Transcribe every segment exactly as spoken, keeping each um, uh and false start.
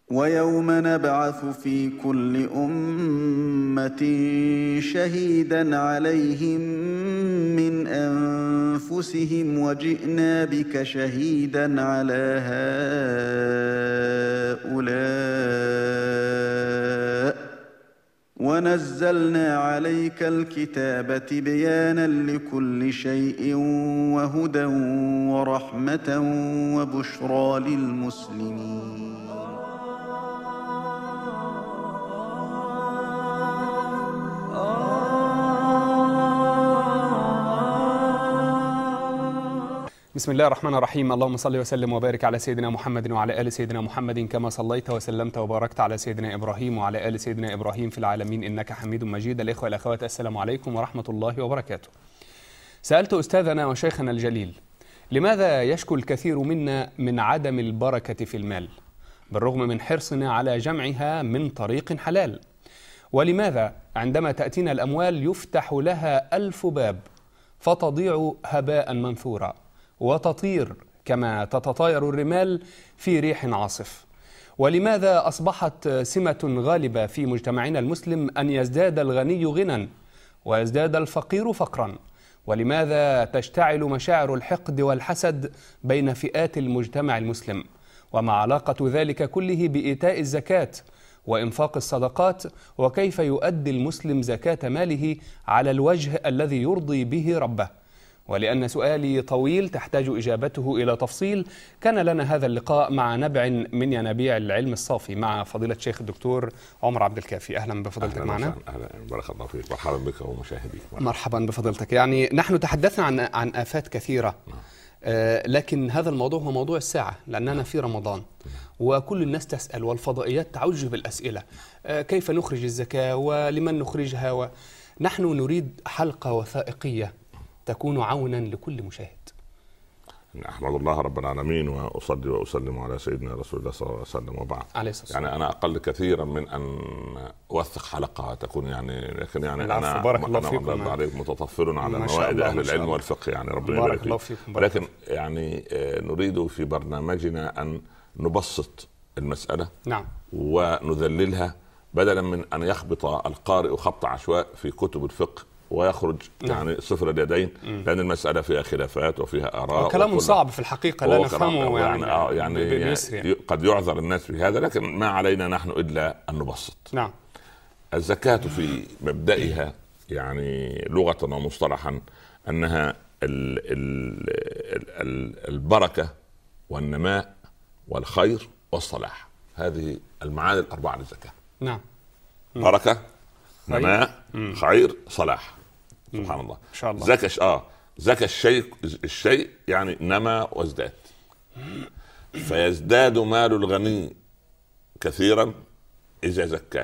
ويوم نبعث في كل أمة شهيدا عليهم من أنفسهم وجئنا بك شهيدا على هؤلاء ونزلنا عليك الكتاب تبيانا لكل شيء وهدى ورحمة وبشرى للمسلمين. بسم الله الرحمن الرحيم. اللهم صل وسلم وبارك على سيدنا محمد وعلى آل سيدنا محمد كما صليت وسلمت وباركت على سيدنا إبراهيم وعلى آل سيدنا إبراهيم في العالمين إنك حميد مجيد. الإخوة والأخوات، السلام عليكم ورحمة الله وبركاته. سألت أستاذنا وشيخنا الجليل: لماذا يشكو الكثير منا من عدم البركة في المال بالرغم من حرصنا على جمعها من طريق حلال؟ ولماذا عندما تأتينا الأموال يفتح لها ألف باب فتضيع هباء منثورا وتطير كما تتطاير الرمال في ريح عاصف؟ ولماذا أصبحت سمة غالبة في مجتمعنا المسلم أن يزداد الغني غنى ويزداد الفقير فقرا؟ ولماذا تشتعل مشاعر الحقد والحسد بين فئات المجتمع المسلم؟ وما علاقة ذلك كله بإيتاء الزكاة وإنفاق الصدقات؟ وكيف يؤدي المسلم زكاة ماله على الوجه الذي يرضي به ربه؟ ولأن سؤالي طويل تحتاج إجابته إلى تفصيل، كان لنا هذا اللقاء مع نبع من ينابيع العلم الصافي مع فضيلة الشيخ الدكتور عمر عبد الكافي. أهلا بفضيلتك أهلا معنا. أهلا، بارك الله فيك، مرحبا بك ومشاهديك. مرحبا بفضيلتك. يعني نحن تحدثنا عن عن آفات كثيرة، آه لكن هذا الموضوع هو موضوع الساعة لأننا في رمضان وكل الناس تسأل والفضائيات تعج بالأسئلة: آه كيف نخرج الزكاة ولمن نخرجها؟ ونحن نريد حلقة وثائقية تكون عونا لكل مشاهد. أحمد الله رب العالمين وأصلي وأسلم على سيدنا رسول الله صلى الله عليه وسلم وبعد. يعني أنا أقل كثيرا من أن أوثق حلقة تكون يعني، لكن يعني أنا بارك الله فيكم. أنا عليك متطفل على موائد أهل العلم والفقه، يعني ربنا بارك الله فيكم. ولكن يعني نريد في برنامجنا أن نبسط المسألة، نعم، ونذللها بدلا من أن يخبط القارئ خبط عشواء في كتب الفقه ويخرج يعني صفر اليدين، لأن المسألة فيها خلافات وفيها آراء وكلام صعب في الحقيقة لا نفهمه يعني, يعني, يعني, يعني قد يعذر الناس في هذا، لكن ما علينا نحن إلا أن نبسط. نعم. الزكاة في مبدئها يعني لغة ومصطلحا أنها ال ال ال البركة والنماء والخير والصلاح، هذه المعاني الأربعة للزكاة. نعم. بركة، نماء، خير، صلاح. سبحان الله. إن شاء الله. زكى اه زكى الشيء الشيء يعني نما وازداد، فيزداد مال الغني كثيرا إذا زكاه،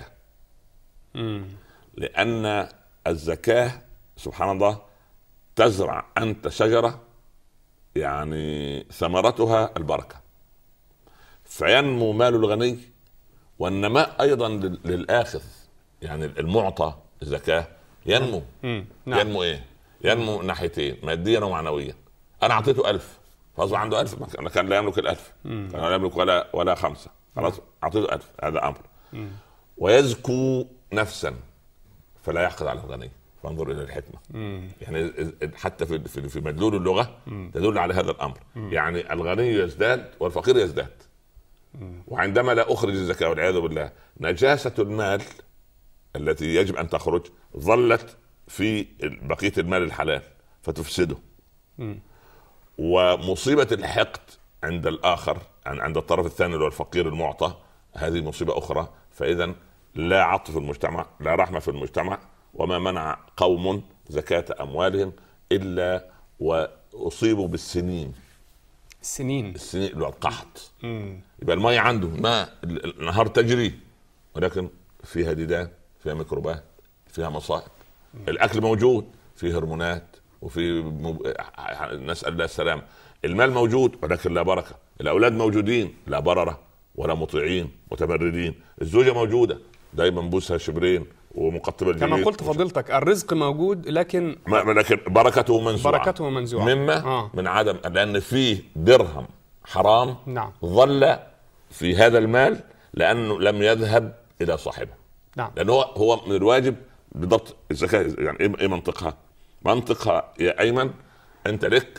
لأن الزكاة سبحان الله تزرع أنت شجرة يعني ثمرتها البركة، فينمو مال الغني، والنماء أيضا للآخذ يعني المعطى الزكاة ينمو. نعم. ينمو ايه؟ ينمو ناحيتين، ماديا ومعنويا. انا اعطيته ألف فاصبح عنده ألف، ما كان لا يملك الألف، كان لا يملك ولا ولا خمسة، خلاص اعطيته ألف، هذا امر. مم. ويزكو نفسا فلا يحقد على الغني، فانظر الى الحكمة. مم. يعني حتى في في, في مدلول اللغة مم. تدل على هذا الامر. مم. يعني الغني يزداد والفقير يزداد. مم. وعندما لا اخرج الزكاة والعياذ بالله، نجاسة المال التي يجب أن تخرج ظلت في بقية المال الحلال فتفسده. م. ومصيبة الحقد عند الآخر، عند الطرف الثاني اللي هو الفقير المعطى، هذه مصيبة أخرى. فإذا لا عطف في المجتمع، لا رحمة في المجتمع. وما منع قوم زكاة أموالهم إلا وأصيبوا بالسنين. السنين السنين اللي هو القحط. يبقى الماء عنده ماء، النهار تجري ولكن فيها ديدان، فيها ميكروبات، فيها مصائب. الأكل موجود، فيه هرمونات، وفي مب... نسأل الله السلام. المال موجود ولكن لا بركة. الأولاد موجودين، لا بررة ولا مطيعين متمردين. الزوجة موجودة، دايما بوسها شبرين ومقطبة الجليد. كما قلت فضيلتك الرزق موجود لكن ما... لكن بركته منزوعة. بركته منزوعة مما آه. من عدم، لأن فيه درهم حرام. نعم. ظل في هذا المال لانه لم يذهب الى صاحبه. نعم. لانه هو هو من الواجب بالضبط الزكاه. يعني ايه منطقها؟ منطقها يا ايمن انت لك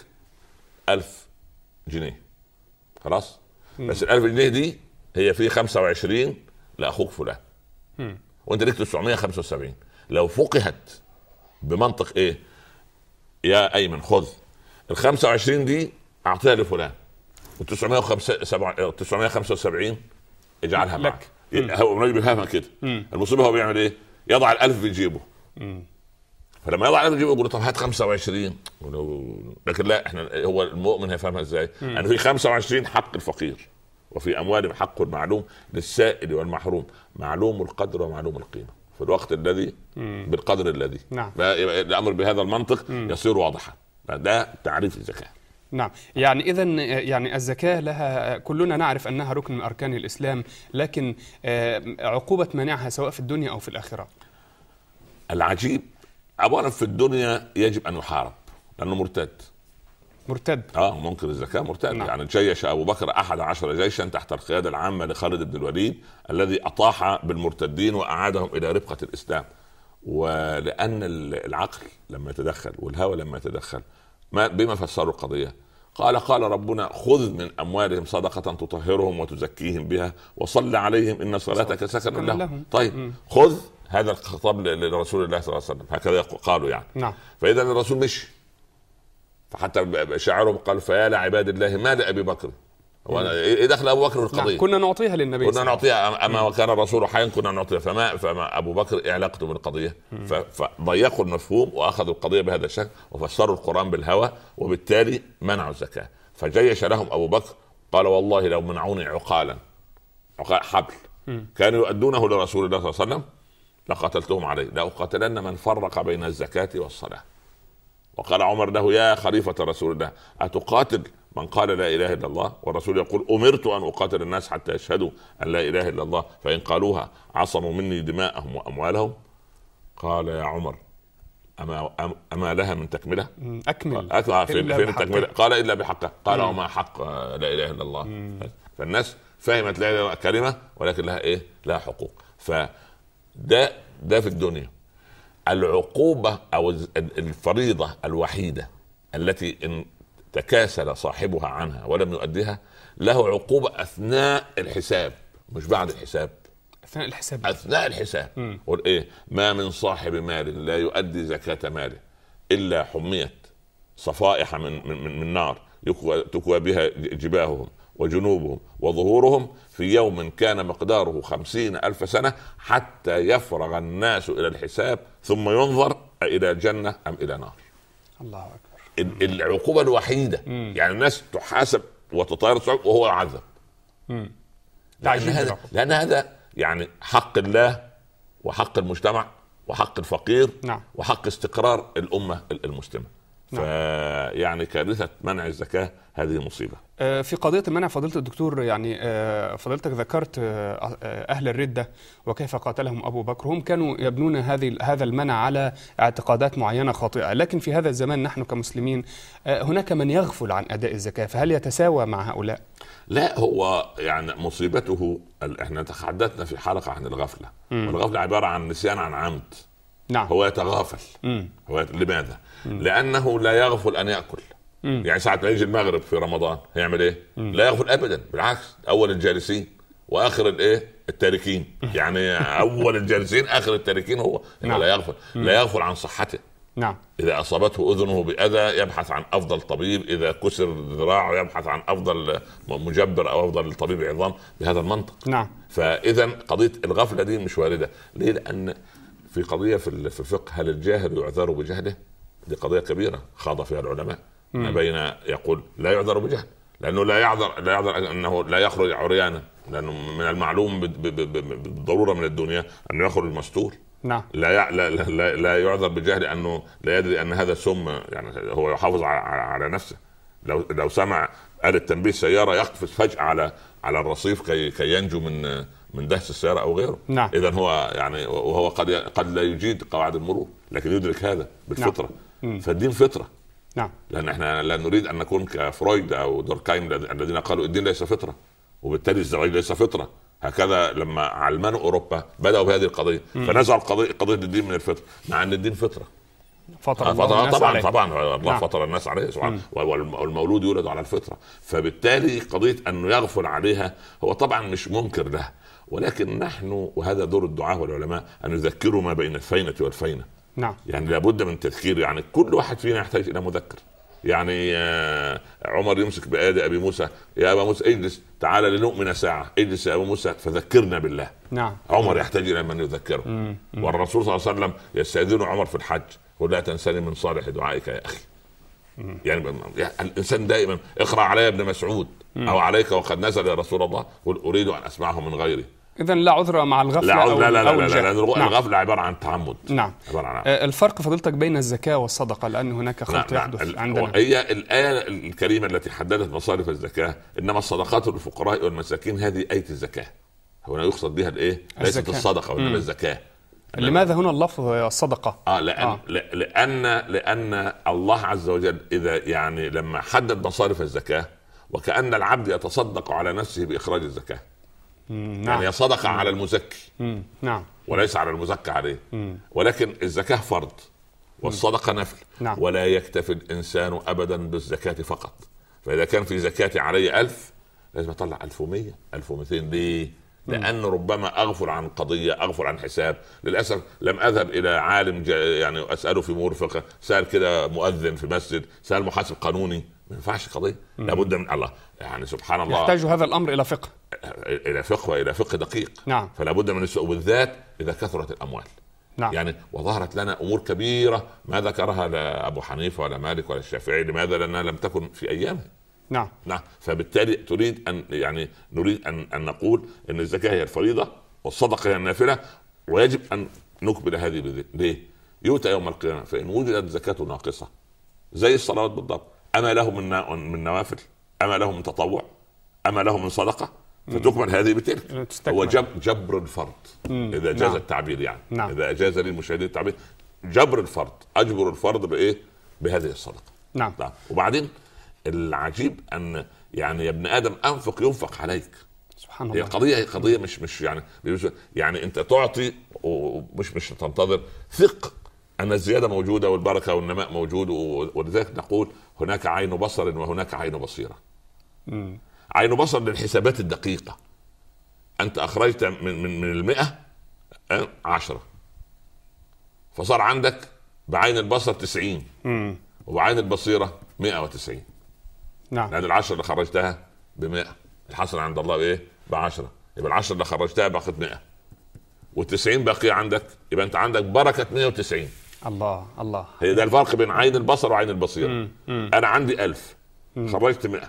ألف جنيه خلاص، م. بس الألف جنيه دي هي في خمسة وعشرين لاخوك فلان، م. وانت لك تسعمائة وخمسة وسبعين. لو فقهت بمنطق ايه يا ايمن، خذ ال خمسة وعشرين دي اعطيها لفلان، وال تسعمائة وخمسة وسبعين اجعلها معك. هو الراجل بيفهمها كده. المصيبه هو بيعمل ايه؟ يضع الالف في جيبه. م. فلما يضع الالف في جيبه يقول طب هات خمسة وعشرين، لكن لا، احنا هو المؤمن هيفهمها ازاي؟ ان يعني في خمسة وعشرين حق الفقير، وفي اموالهم حق معلوم للسائل والمحروم، معلوم القدر ومعلوم القيمه في الوقت الذي بالقدر الذي. نعم. الامر بهذا المنطق مم. يصير واضحا. ده تعريف الزكاه. نعم. يعني اذا يعني الزكاه لها، كلنا نعرف انها ركن من اركان الاسلام، لكن عقوبه منعها سواء في الدنيا او في الاخره. العجيب اولا في الدنيا يجب ان يحارب لانه مرتد. مرتد اه منكر الزكاه مرتد. نعم. يعني جيش ابو بكر احد عشر جيشا تحت القياده العامه لخالد بن الوليد الذي اطاح بالمرتدين واعادهم الى رفقه الاسلام. ولان العقل لما يتدخل والهوى لما يتدخل، ما بما فسروا القضيه؟ قال قال ربنا خذ من اموالهم صدقه تطهرهم وتزكيهم بها وصل عليهم ان صلاتك سكن لهم. طيب م. خذ هذا الخطاب لرسول الله صلى الله عليه وسلم، هكذا قالوا يعني. نعم. فاذا الرسول مشي، فحتى شاعرهم قال فيا لعباد الله ما لأبي بكر. ايه دخل ابو بكر في القضيه؟ نعم. كنا نعطيها للنبي، كنا نعطيها اما وكان الرسول حيا كنا نعطيها، فما فما ابو بكر علاقته بالقضيه؟ فضيقوا المفهوم واخذوا القضيه بهذا الشكل وفسروا القران بالهوى، وبالتالي منعوا الزكاه. فجيش لهم ابو بكر قال والله لو منعوني عقالا، عقال حبل كانوا يؤدونه لرسول الله صلى الله عليه وسلم لقاتلتهم عليه، لأقاتلن من فرق بين الزكاه والصلاه. وقال عمر له يا خليفة رسول الله أتقاتل من قال لا إله إلا الله؟ والرسول يقول أمرت أن أقاتل الناس حتى يشهدوا أن لا إله إلا الله فإن قالوها عصموا مني دماءهم وأموالهم. قال يا عمر أما, أما لها من تكملة؟ أكمل أكمل فين, فين التكملة؟ قال إلا بحقه. قال وما حق لا إله إلا الله؟ مم. فالناس فهمت لا إله كلمة ولكن لها إيه؟ لها حقوق. فده ده في الدنيا. العقوبة أو الفريضة الوحيدة التي إن تكاسل صاحبها عنها ولم يؤديها له عقوبة أثناء الحساب، مش بعد الحساب. أثناء الحساب. أثناء الحساب. قل إيه؟ ما من صاحب مال لا يؤدي زكاة ماله إلا حميت صفائح من من من نار تكوى بها جباههم وجنوبهم وظهورهم في يوم كان مقداره خمسين ألف سنة حتى يفرغ الناس إلى الحساب ثم ينظر إلى جنة أم إلى نار. الله أكبر. العقوبة الوحيدة. مم. يعني الناس تحاسب وتطير وهو يعذب. لأن هذا لأن هذا يعني حق الله وحق المجتمع وحق الفقير. نعم. وحق استقرار الأمة المسلمة. نعم. فيعني كارثة منع الزكاة هذه مصيبة. في قضية المنع فضيلة الدكتور، يعني فضيلتك ذكرت أهل الردة وكيف قاتلهم أبو بكر. هم كانوا يبنون هذه هذا المنع على اعتقادات معينة خاطئة، لكن في هذا الزمان نحن كمسلمين هناك من يغفل عن أداء الزكاة، فهل يتساوى مع هؤلاء؟ لا، هو يعني مصيبته احنا تحدثنا في حلقة عن الغفلة. م. والغفلة عبارة عن نسيان عن عمد. نعم. هو يتغافل. م. هو لماذا؟ م. لأنه لا يغفل أن يأكل. مم. يعني ساعة ما يجي المغرب في رمضان هيعمل ايه؟ مم. لا يغفل ابدا، بالعكس اول الجالسين واخر الايه التاركين. يعني اول الجالسين اخر التاركين هو. نعم. لا يغفل. مم. لا يغفل عن صحته. نعم. اذا اصابته اذنه باذى يبحث عن افضل طبيب، اذا كسر ذراعه يبحث عن افضل مجبر او افضل طبيب عظام بهذا المنطق. نعم. فاذا قضية الغفلة دي مش واردة. ليه؟ لان في قضية في الفقه هل الجاهل يعذر بجهله؟ دي قضية كبيرة خاض فيها العلماء. ما بين يقول لا يعذر بجهل لانه لا يعذر لا يعذر انه لا يخرج عريانا، لانه من المعلوم بالضروره من الدنيا انه يخرج مستور. نعم. لا, لا لا لا يعذر بجهل انه لا يدري ان هذا سم، يعني هو يحافظ على نفسه. لو لو سمع آلة تنبيه سياره يقفز فجاه على على الرصيف كي كي ينجو من من دهس السياره او غيره. نعم. اذا هو يعني وهو قد قد لا يجيد قواعد المرور لكن يدرك هذا بالفطره. نعم. فالدين فطره. نعم. لأن احنا لا نريد أن نكون كفرويد أو دوركايم الذين قالوا الدين ليس فطرة وبالتالي الزواج ليس فطرة. هكذا لما علمانوا اوروبا بداوا بهذه القضيه، فنزعوا القضيه قضيه الدين من الفطره، مع ان الدين فطره. فطر الله طبعا عليه. طبعا الله نعم. فطر الناس عليه سبحانه، والمولود يولد على الفطره. فبالتالي قضيه انه يغفل عليها هو طبعا مش منكر له، ولكن نحن وهذا دور الدعاة والعلماء ان يذكروا ما بين الفينه والفينه. نعم. يعني لابد من تذكير، يعني كل واحد فينا يحتاج الى مذكر. يعني عمر يمسك بآية أبي موسى، يا أبا موسى اجلس تعالى لنؤمن ساعة، اجلس يا أبا موسى فذكرنا بالله. نعم. عمر يحتاج إلى من يذكره. مم. مم. والرسول صلى الله عليه وسلم يستأذن عمر في الحج، قل لا تنسني من صالح دعائك يا أخي. مم. يعني الإنسان دائما اقرأ علي ابن مسعود مم. أو عليك وقد نزل يا رسول الله، قل أريد أن أسمعه من غيري. إذا لا عذر مع الغفلة. لا أو لا لا, لا, أو لا, لا, لا نعم. الغفلة عبارة عن تعمد. نعم. عبارة عن الفرق فضيلتك بين الزكاة والصدقة، لأن هناك خلط نعم. يحدث نعم. عندنا. هي الآية الكريمة التي حددت مصارف الزكاة، إنما الصدقات للفقراء والمساكين، هذه آية الزكاة. هنا يقصد بها الإيه؟ ليست الصدقة وإنما الزكاة. لماذا هنا اللفظ الصدقة؟ آه لأن آه. لأن لأن الله عز وجل إذا يعني لما حدد مصارف الزكاة، وكأن العبد يتصدق على نفسه بإخراج الزكاة. نعم. يعني صدقة على المزكي. مم. نعم. وليس على المزكى عليه. مم. ولكن الزكاة فرض والصدقة نفل. نعم. ولا يكتفي الإنسان أبدا بالزكاة فقط. فإذا كان في زكاة علي ألف لازم أطلع ألف ومية ألف ومئتين. ليه؟ لأن ربما أغفل عن قضية، أغفل عن حساب. للأسف لم أذهب إلى عالم يعني أسأله في أمور فقه، سأل كده مؤذن في مسجد، سأل محاسب قانوني، ما ينفعش قضية. لابد من الله يعني سبحان الله يحتاج هذا الأمر إلى فقه، إلى فقه وإلى فقه دقيق. نعم. فلا بد من السوء، بالذات إذا كثرت الأموال. نعم. يعني وظهرت لنا أمور كبيرة ما ذكرها لا أبو حنيفة ولا مالك ولا الشافعي. لماذا؟ لأنها لم تكن في أيامه. نعم. نعم. فبالتالي تريد أن يعني نريد أن أن نقول أن الزكاة هي الفريضة والصدقة هي النافلة، ويجب أن نكمل هذه بذلك. ليه؟ يؤتى يوم القيامة فإن وجدت زكاة ناقصة زي الصلوات بالضبط، أما له من من نوافل، أما له من تطوع، أما له من صدقة، فتكمل هذه بتلك. هو جب جبر الفرض إذا جاز نعم. التعبير يعني نعم. إذا جاز للمشاهدين التعبير، جبر الفرض، أجبر الفرض بإيه؟ بهذه الصدقة. نعم. نعم. وبعدين العجيب أن يعني يا ابن آدم أنفق ينفق عليك. سبحان الله. هي قضية قضية مش مش يعني يعني أنت تعطي ومش مش تنتظر، ثق أن الزيادة موجودة والبركة والنماء موجود. ولذلك نقول هناك عين بصر وهناك عين بصيرة. م. عين بصر للحسابات الدقيقة. أنت أخرجت من من من المئة عشرة، فصار عندك بعين البصر تسعين م. وبعين البصيرة مئة وتسعين. نعم. لأن العشرة اللي خرجتها بمئة الحسنة عند الله بإيه؟ بعشرة. يبقى العشرة اللي خرجتها بقت مئة، والتسعين باقية عندك، يبقى أنت عندك بركة مئة وتسعين. الله الله. هي ده الفرق بين عين البصر وعين البصيرة. مم. مم. أنا عندي ألف مم. خرجت مئة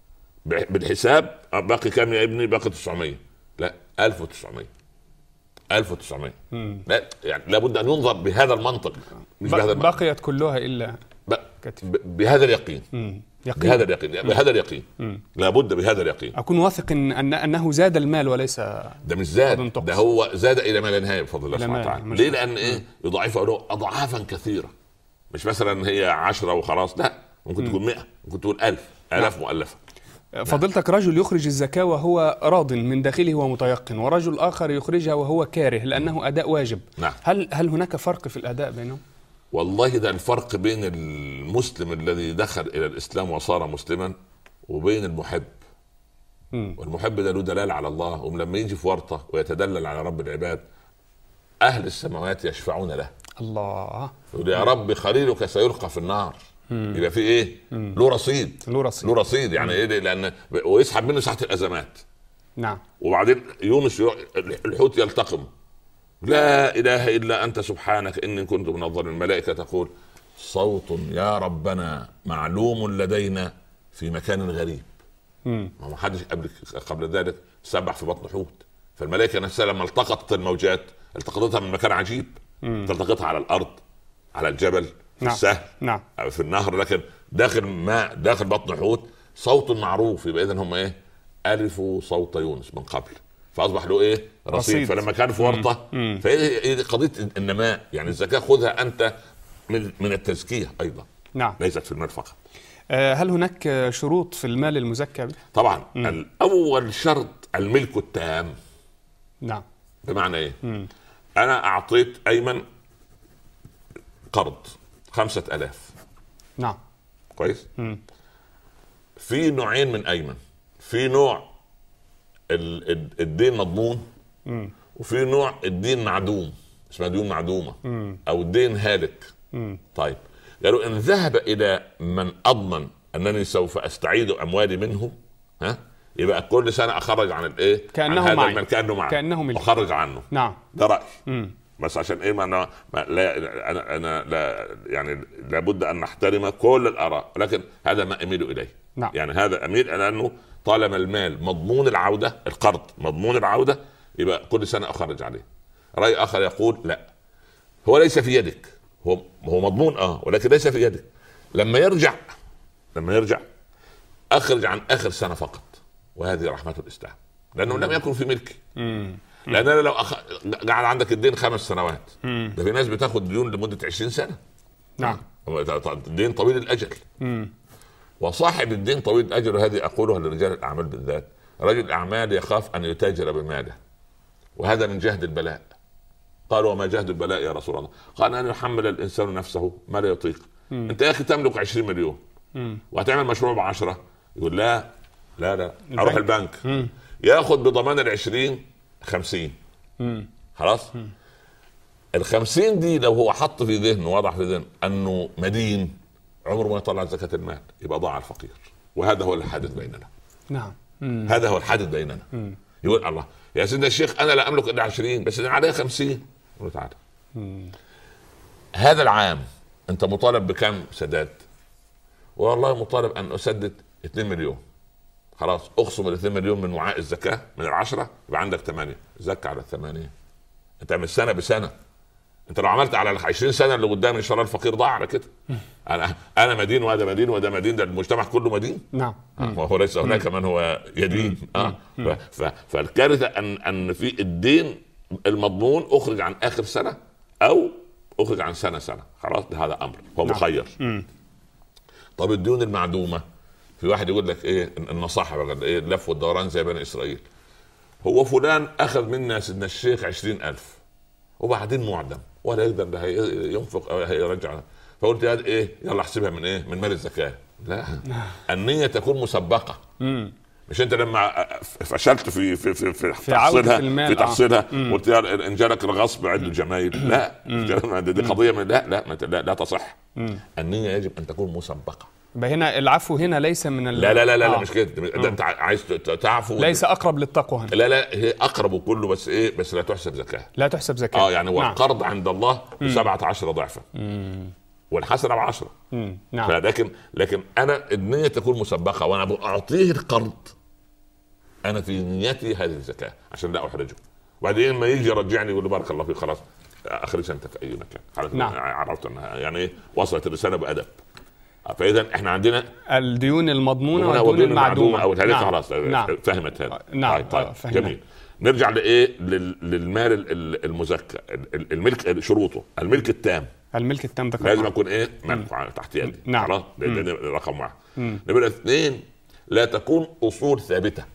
بالحساب، باقي كام يا ابني؟ باقي تسعمية. لا، ألف وتسعمية. ألف وتسعمية. لا يعني لابد أن ينظر بهذا المنطق، مش بهذا المنطق. بقيت كلها إلا ب... بهذا اليقين. مم. يقين. بهذا اليقين. بهذا اليقين. لابد بهذا اليقين. أكون واثق إن أنه زاد المال وليس ده مش زاد، ده هو زاد إلى ما لا نهاية بفضل الله سبحانه وتعالى. ليه؟ لأن إيه؟ يضاعفه له أضعافا كثيرة. مش مثلا هي عشرة وخلاص، لا، ممكن تكون مئة، ممكن تكون ألف، آلاف مؤلفة. فضلتك رجل يخرج الزكاة وهو راض من داخله ومتيقن، ورجل آخر يخرجها وهو كاره لأنه أداء واجب. نعم. هل هل هناك فرق في الأداء بينهم؟ والله ده الفرق بين المسلم الذي دخل إلى الإسلام وصار مسلما وبين المحب. م. والمحب ده له دلال على الله، ولما يجي في ورطة ويتدلل على رب العباد أهل السماوات يشفعون له. الله. يقول يا رب خليلك سيلقى في النار. مم. يبقى في ايه؟ له رصيد. له رصيد. له رصيد يعني مم. ايه؟ لان ويسحب منه ساعه الازمات. نعم. وبعدين يونس الحوت يلتقم، لا اله الا انت سبحانك اني كنت من الظالمين. الملائكه تقول صوت يا ربنا معلوم لدينا في مكان غريب. امم ما حدش قبل قبل ذلك سبح في بطن حوت. فالملائكه نفسها لما التقطت الموجات التقطتها من مكان عجيب. مم. تلتقطها على الارض، على الجبل، في نعم. السهل، نعم. في النهر، لكن داخل ماء، داخل بطن حوت، صوت معروف. يبقى اذا هم ايه؟ الفوا صوت يونس من قبل، فاصبح له ايه؟ رصيد. رصيد. فلما كان في ورطه، فهي قضيه النماء. يعني الزكاه خذها انت من من التزكيه ايضا. نعم. ليست في المال فقط. هل هناك شروط في المال المزكى به؟ طبعا. مم. الاول شرط الملك التام. نعم. بمعنى ايه؟ مم. انا اعطيت ايمن قرض خمسة الاف. نعم. كويس. مم. في نوعين من ايمن، في نوع الدين مضمون، مم. وفي نوع الدين معدوم، اسمها ديون معدومه، مم. او الدين هالك. مم. طيب قالوا ان ذهب الى من اضمن انني سوف استعيد اموالي منه، ها، يبقى كل سنه اخرج عن الايه؟ كانه عن معي، كانه معي، كانه ملك، اخرج عنه. نعم. ده رايي. مم. بس عشان ايه؟ ما انا ما لا انا انا لا يعني لابد ان نحترم كل الاراء، لكن هذا ما اميل اليه. نعم. يعني هذا اميل الى انه طالما المال مضمون العوده، القرض مضمون العوده، يبقى كل سنه اخرج عليه. راي اخر يقول لا، هو ليس في يدك، هو هو مضمون اه ولكن ليس في يدك. لما يرجع لما يرجع اخرج عن اخر سنه فقط، وهذه رحمه الاسلام، لانه لم يكن في ملكي. مم. لان انا لو أخ... قاعد عندك الدين خمس سنوات، مم. ده في ناس بتاخد ديون لمده عشرين سنه. نعم. الدين طويل الاجل. مم. وصاحب الدين طويل الاجل، وهذه اقولها لرجال الاعمال بالذات، رجل الاعمال يخاف ان يتاجر بماله، وهذا من جهد البلاء. قالوا وما جهد البلاء يا رسول الله؟ قال ان يحمل الانسان نفسه ما لا يطيق. مم. انت يا اخي تملك عشرين مليون مم. وهتعمل مشروع بعشرة، يقول لا لا لا اروح البنك، مم. ياخد بضمان العشرين خمسين. مم. خلاص. الخمسين دي لو هو حط في ذهنه، وضع في ذهنه انه مدين، عمره ما يطلع زكاة المال، يبقى ضاع الفقير. وهذا هو الحادث بيننا. نعم. مم. هذا هو الحادث بيننا. مم. يقول الله يا سيدنا الشيخ انا لا املك الا عشرين، بس انا عليا خمسين. يقول تعالى، هذا العام انت مطالب بكم سداد؟ والله مطالب ان اسدد اثنين مليون. خلاص، اخصم ال اثنين مليون من وعاء الزكاه من العشره، يبقى عندك ثمانيه، زكى على الثمانيه. انت من سنه بسنه، انت لو عملت على ال عشرين سنه اللي قدام ان شاء الله الفقير ضاع على كده. انا انا مدين وهذا مدين وهذا مدين، ده المجتمع كله مدين. نعم. وهو ليس هناك من هو يدين. اه فالكارثه ان ان في الدين المضمون اخرج عن اخر سنه او اخرج عن سنه سنه، خلاص ده هذا امر هو مخير. طب الديون المعدومه، في واحد يقول لك ايه النصاحه بقى، ايه اللف والدوران زي بني اسرائيل. هو فلان اخذ منا سيدنا الشيخ عشرين الف وبعدين معدم ولا يقدر ده ينفق او هيرجع، فقلت هذا ايه، يلا احسبها من ايه، من مال الزكاه. لا، النية تكون مسبقة. مم. مش انت لما فشلت في في في في, في تحصيلها في تحصيلها آه. قلت ان جالك الغصب عند الجماهير. لا، دي قضية من لا لا لا, لا تصح. مم. النية يجب ان تكون مسبقة. هنا العفو هنا ليس من ال... لا لا لا, لا, آه. لا مش كده، ده انت عايز تعفو، ليس اقرب للتقوى هنا. لا لا هي اقرب كله، بس ايه، بس لا تحسب زكاة. لا تحسب زكاة. اه يعني والقرض نعم. عند الله سبعة عشر ضعفا. مم. والحسنه بعشرة. نعم. لكن لكن انا النيه تكون مسبقه، وانا اعطيه القرض انا في نيتي هذه الزكاه عشان لا احرجه، وبعدين ما يجي يرجعني يقول له بارك الله فيك، خلاص اخرج انت في اي مكان. نعم. عرفت انها يعني ايه، وصلت الرساله بادب. فاذا احنا عندنا الديون المضمونه والديون المعدومه او الهلكه. نعم. خلاص نعم. فهمت هذا. نعم. طيب, طيب. فهمت. جميل. نرجع لايه، للمال المزكى، الملك شروطه، الملك التام. الملك التام ده لازم يكون ايه، ملك تحت يدي. نعم. خلاص، ده رقم واحد. نمرة اثنين، لا تكون اصول ثابته.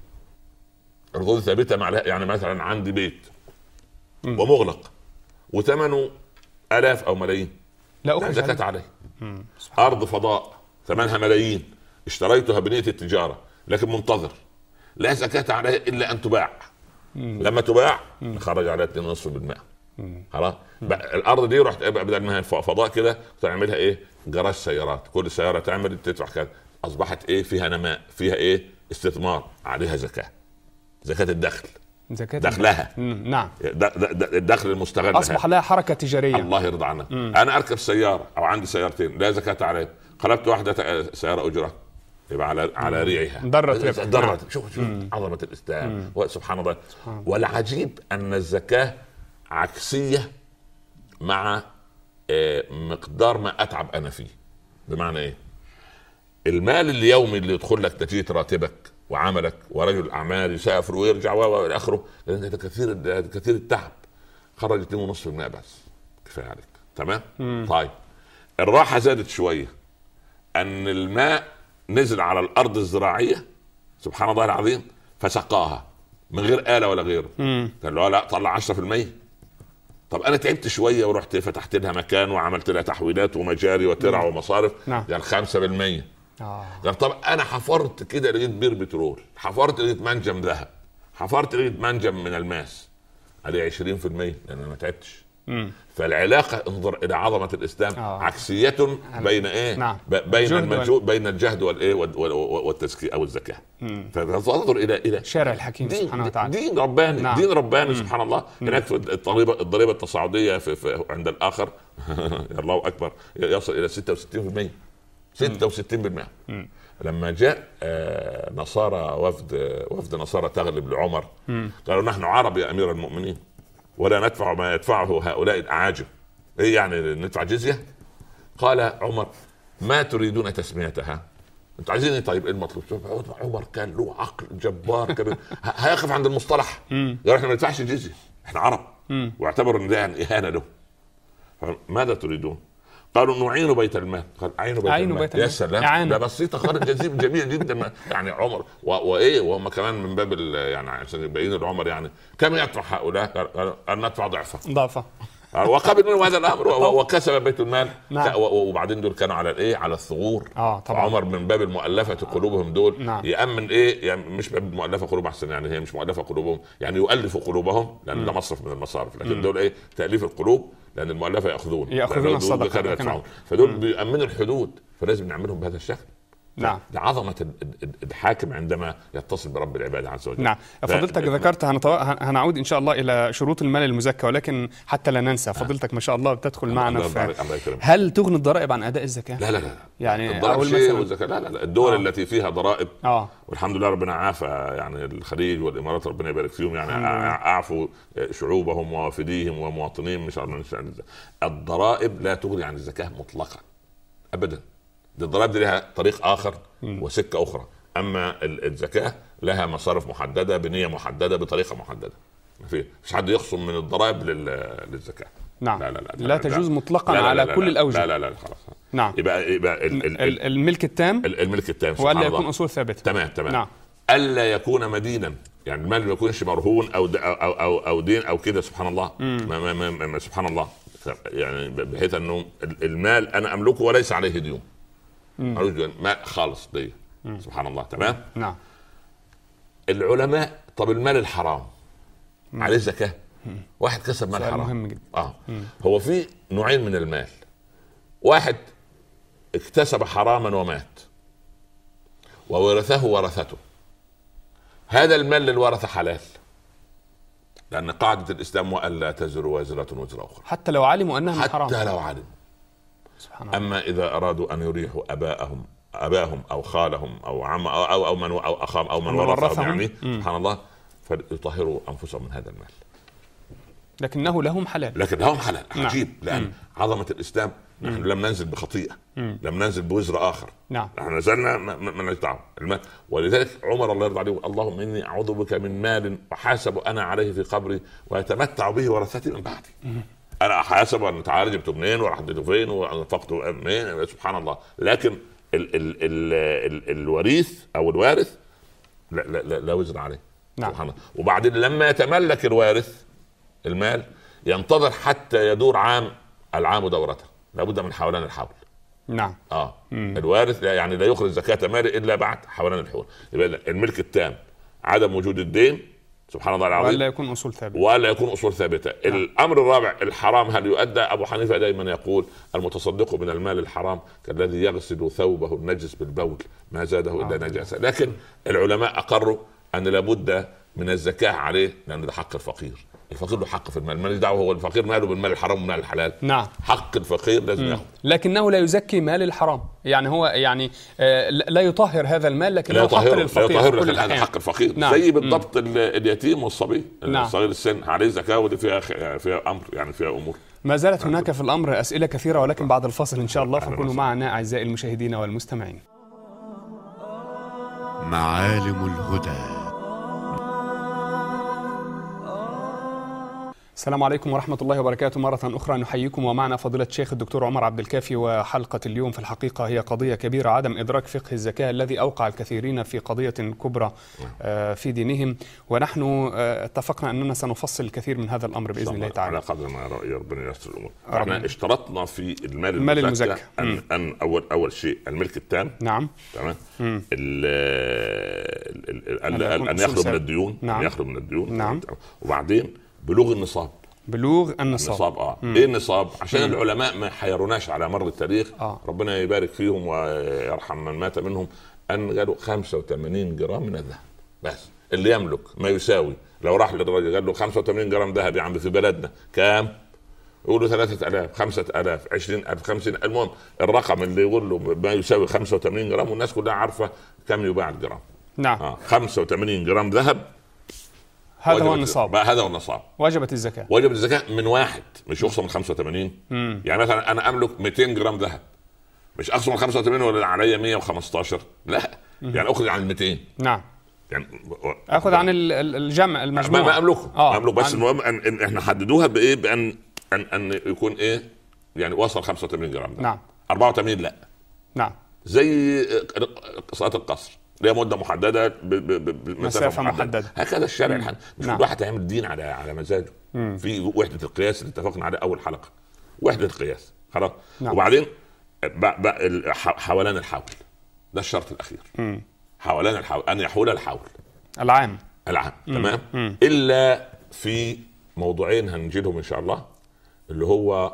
الاصول ثابته معناها يعني مثلا عندي بيت مم. ومغلق وثمنه الاف او ملايين، لا, لا زكاة عليه. مم. ارض فضاء ثمنها ملايين اشتريتها بنية التجارة لكن منتظر، لا زكاة عليها الا ان تباع. مم. لما تباع خرج عليها اثنين ونصف بالمئة. خلاص. الارض دي رحت بدل ما هي فضاء كده تعملها ايه، جراج سيارات، كل سياره تعمل تدفع كذا، اصبحت ايه، فيها نماء، فيها ايه، استثمار، عليها زكاه، زكاه الدخل، زكاه دخلها. نعم. الدخل المستغل اصبح لها حركه تجاريه. الله يرضى عنها. انا اركب سياره او عندي سيارتين لا زكاه عليه، قلبت واحده سياره اجره يبقى على على ريعها ضرت ضرت. شوف شوف عظمه الاسلام سبحان الله. والعجيب ان الزكاه عكسيه مع مقدار ما اتعب انا فيه. بمعنى ايه، المال اليومي اللي يدخل لك نتيجه راتبك وعملك، ورجل اعمال يسافر ويرجع والى اخره، لان ده كثير كثير التعب، خرج اثنين ونصف بالمئة بس كفايه عليك. تمام. مم. طيب الراحه زادت شويه، ان الماء نزل على الارض الزراعيه سبحان الله العظيم فسقاها، من غير آلة ولا غيره. مم. قال له لا طلع عشرة في المية. طب انا تعبت شويه ورحت فتحت لها مكان وعملت لها تحويلات ومجاري وترع ومصارف، نعم. يعني خمسة بالمية. آه. قال طب انا حفرت كده لقيت بير بترول، حفرت لقيت منجم ذهب، حفرت لقيت منجم من الماس، عليه عشرين في المية لان انا ما تعبتش. مم. فالعلاقه انظر الى عظمه الاسلام. آه. عكسيه بين ايه؟ نعم. بين المجهود، بين الجهد والايه والتزكيه او الزكاه. فانظر الى الى شارع الحكيم دين سبحانه وتعالى، دين رباني. نعم. دين رباني. مم. سبحان الله. مم. هناك الضريبه الضريبه التصاعديه في, في عند الاخر الله اكبر يصل الى ستة وستين بالمية. ستة وستين بالمية. لما جاء آه نصارى وفد وفد نصارى تغلب لعمر، مم. قالوا نحن عرب يا امير المؤمنين ولا ندفع ما يدفعه هؤلاء الاعاجم. ايه يعني ندفع جزيه؟ قال عمر ما تريدون تسميتها؟ انتوا عايزين ايه؟ طيب ايه المطلوب؟ عمر كان له عقل جبار كبير هيقف عند المصطلح. قال احنا ما ندفعش جزيه، احنا عرب. واعتبروا ان ده اهانه له. ماذا تريدون؟ قالوا نعين بيت المال. قال عين بيت عين المال. بيت يا سلام، ده بسيطه خالص جزيل جميل جدا. يعني عمر وايه وهم كمان من باب يعني عشان يبين لعمر يعني كم يدفع هؤلاء؟ قال ندفع ضعفه ضعفه. وقبل منه هذا الامر وكسب بيت المال. نعم. وبعدين دول كانوا على الايه؟ على الثغور. اه طبعا. عمر من باب المؤلفه قلوبهم دول. نعم. يامن ايه؟ يعني مش باب المؤلفه قلوبهم احسن، يعني هي مش مؤلفه قلوبهم، يعني يؤلف قلوبهم لان ده مصرف من المصارف، لكن م. دول ايه؟ تاليف القلوب، لان المؤلفه ياخذون ياخذون الصدقه، فدول بيامنوا الحدود، فلازم نعملهم بهذا الشكل. نعم. لعظمة الحاكم عندما يتصل برب العباد عز وجل. نعم. فضلتك ف... ذكرت هنطو... هنعود إن شاء الله إلى شروط المال المزكى، ولكن حتى لا ننسى فضلتك ما شاء الله بتدخل معنا في هل تغني الضرائب عن أداء الزكاة؟ لا لا لا يعني الضرائب شيء والزكاة لا لا لا. الدول آه. التي فيها ضرائب آه. والحمد لله ربنا عافى، يعني الخليج والإمارات ربنا يبارك فيهم، يعني أعفوا شعوبهم ووافديهم ومواطنين مش عارف. الضرائب لا تغني عن الزكاة مطلقا أبدا. الضرائب دي لها طريق آخر وسكة أخرى، أما الزكاة لها مصارف محددة بنية محددة بطريقة محددة. ما فيش حد يخصم من الضرائب للزكاة. نعم. لا لا لا, لا, لا تجوز مطلقا لا لا على لا كل لا الأوجه. لا لا لا خلاص. نعم. يبقى يبقى ال ال ال الملك التام الملك التام وألا يكون أصول ثابتة. تمام تمام. نعم. ألا يكون مدينا، يعني المال ما يكونش مرهون أو أو أو أو دين أو كده. سبحان الله. ما ما ما ما سبحان الله. يعني بحيث أنه المال أنا أملكه وليس عليه ديون. ما خالص دي. سبحان الله. تمام. نعم. العلماء طب المال الحرام مم. عليه زكاة؟ واحد كسب مال حرام مهم جدا. اه مم. هو في نوعين من المال. واحد اكتسب حراما ومات وورثه ورثته، هذا المال للورثة حلال، لأن قاعدة الإسلام وألا تزر وازرة وزر أخرى، حتى لو علموا أنها حتى حرام. حتى لو علم. سبحان الله. أما إذا أرادوا أن يريحوا أباءهم أباهم أو خالهم أو عم أو أو, أو من أو أخام أو من ورثهم يعني سبحان الله، فليطهروا أنفسهم من هذا المال، لكنه لهم حلال. لكن لهم حلال. عجيب. لأن مم. عظمة الإسلام. نحن لم ننزل بخطيئة، مم. لم ننزل بوزر آخر. نعم. نحن نزلنا من الدعوة. ولذلك عمر الله يرضى عليه اللهم إني أعوذ بك من مال أحاسب أنا عليه في قبري ويتمتع به ورثتي من بعدي. مم. انا احاسب ان تعالى جبته منين وراح اديته فين وانفقته منين. سبحان الله. لكن ال ال ال ال الوريث او الوارث لا لا لا, لا وزر عليه. نعم. سبحان الله. وبعدين لما يتملك الوارث المال ينتظر حتى يدور عام العام دورته، لابد من حولان الحول. نعم. اه مم. الوارث يعني لا يخرج زكاة ماله الا بعد حولان الحول. يبقى الملك التام عدم وجود الدين سبحان الله العظيم، ولا يكون اصول ثابته ولا يكون اصول ثابته. نعم. الامر الرابع الحرام هل يؤدى؟ ابو حنيفه دائما يقول المتصدق من المال الحرام كالذي يغسل ثوبه النجس بالبول ما زاده الا آه. نجاسه. لكن العلماء اقروا ان لابد من الزكاه عليه لان ده حق الفقير. الفقير له حق في المال، ماليش دعوه هو الفقير ماله بالمال الحرام ومال الحلال. نعم. حق الفقير لازم ياخذ، لكنه لا يزكي مال الحرام، يعني هو يعني آه لا يطهر هذا المال، لكن له حق للفقير. لا يطهر هذا حق الفقير. نعم. زي بالضبط اليتيم والصبي. نعم. صغير السن عليه زكاه ودي فيها فيها امر يعني فيها امور. ما زالت هناك في الامر اسئله كثيره، ولكن بعد الفاصل ان شاء الله، فكونوا معنا اعزائي المشاهدين والمستمعين. معالم الهدى. السلام عليكم ورحمة الله وبركاته. مرة أخرى نحييكم، ومعنا فضيلة الشيخ الدكتور عمر عبد الكافي. وحلقة اليوم في الحقيقة هي قضية كبيرة، عدم إدراك فقه الزكاة الذي أوقع الكثيرين في قضية كبرى في دينهم، ونحن اتفقنا أننا سنفصل الكثير من هذا الأمر بإذن الله تعالى على قدر ما رأي ربنا ييسر الأمور. احنا اشترطنا في المال, المال المزكى, المزكى. أن, أن أول أول شيء الملك التام. نعم. تمام. أن يخرج من الديون. نعم. أن يخرج من الديون. نعم. وبعدين بلوغ النصاب. بلوغ النصاب. النصاب اه مم. ايه النصاب؟ عشان مم. العلماء ما حيروناش على مر التاريخ. آه. ربنا يبارك فيهم ويرحم من مات منهم، ان قالوا خمسة وثمانين جرام من الذهب بس اللي يملك ما يساوي. لو راح للراجل قال له خمسة وثمانين جرام ذهب يا عم في بلدنا كام؟ يقولوا ثلاثة آلاف، خمسة آلاف، عشرين ألف، خمسين. المهم الرقم اللي يقول له ما يساوي خمسة وثمانين جرام، والناس كلها عارفة كم يباع الجرام. نعم. آه. خمسة وثمانين جرام ذهب هذا هو النصاب. هذا هو النصاب. وجبت الزكاة. وجبت الزكاة من واحد، مش يخصم من خمسة وثمانين. مم. يعني مثلا أنا أملك مئتين جرام ذهب، مش أخصم من خمسة وثمانين ولا عليا مئة وخمستاشر، لا. مم. يعني أخذ عن المئتين. نعم. يعني أخذ عن الجمع المجموع. ما أملكه. آه. أملك بس عن... المهم أن, أن إحنا حددوها بإيه؟ بأن أن أن يكون إيه؟ يعني وصل خمسة وثمانين جرام ده. نعم. أربعة وثمانين لا. نعم. زي صلاة القصر ليها مدة محددة بمسافة محددة. محددة هكذا الشارع الحد. مش كل واحد هيعمل الدين على على مزاجه. مم. في وحدة القياس اللي اتفقنا عليه أول حلقة، وحدة القياس خلاص. نعم. وبعدين حولان الحول ده الشرط الأخير. مم. حولان الحول أن يحول الحول العام العام. مم. تمام. مم. إلا في موضوعين هنجيلهم إن شاء الله، اللي هو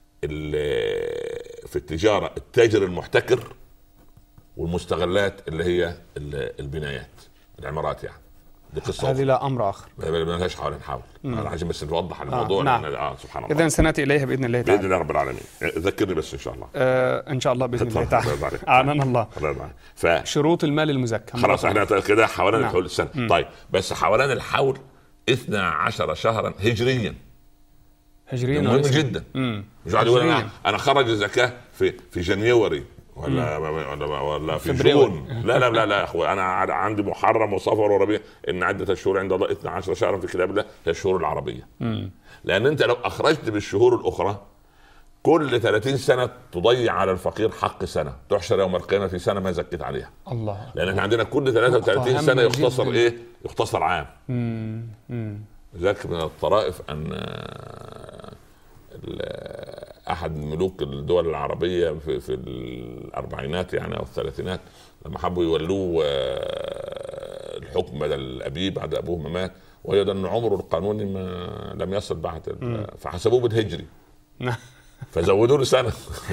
في التجارة التاجر المحتكر، والمستغلات اللي هي البنايات العمارات. يعني دي قصه هذه لا امر اخر ما لهاش حول حول. انا عايز بس نوضح الموضوع. آه. نعم. اه سبحان الله. اذا سناتي اليها باذن الله تعالى باذن الله رب العالمين. ذكرني بس ان شاء الله. آه ان شاء الله باذن الله تعالى. اعاننا الله. فشروط المال المزكى خلاص احنا كده حوالين نعم. الحول السنه. مم. طيب بس حوالين الحول اثنا عشر شهرا هجريا. هجريا مهم جدا. مم. مش قاعد يقول انا انا خرج الزكاه في في جانيوري ولا ولا ولا في جون. لا لا لا لا يا اخوي، انا عندي محرم وصفر وربيع. ان عده الشهور عند الله اثنا عشر شهرا في كتاب الله هي الشهور العربيه. مم. لان انت لو اخرجت بالشهور الاخرى كل ثلاثين سنه تضيع على الفقير حق سنه، تحشر يوم القيامه في سنه ما زكيت عليها. الله. لان احنا عندنا كل ثلاثة وثلاثين سنه يختصر جداً. ايه يختصر عام. امم ذاك من الطرائف ان احد ملوك الدول العربيه في, في الاربعينات يعني او الثلاثينات، لما حبوا يولوه الحكم بدل ابيه بعد ابوه ما مات، وجد ان عمره القانوني ما لم يصل بعد، فحسبوه بالهجري فزودوا له سنه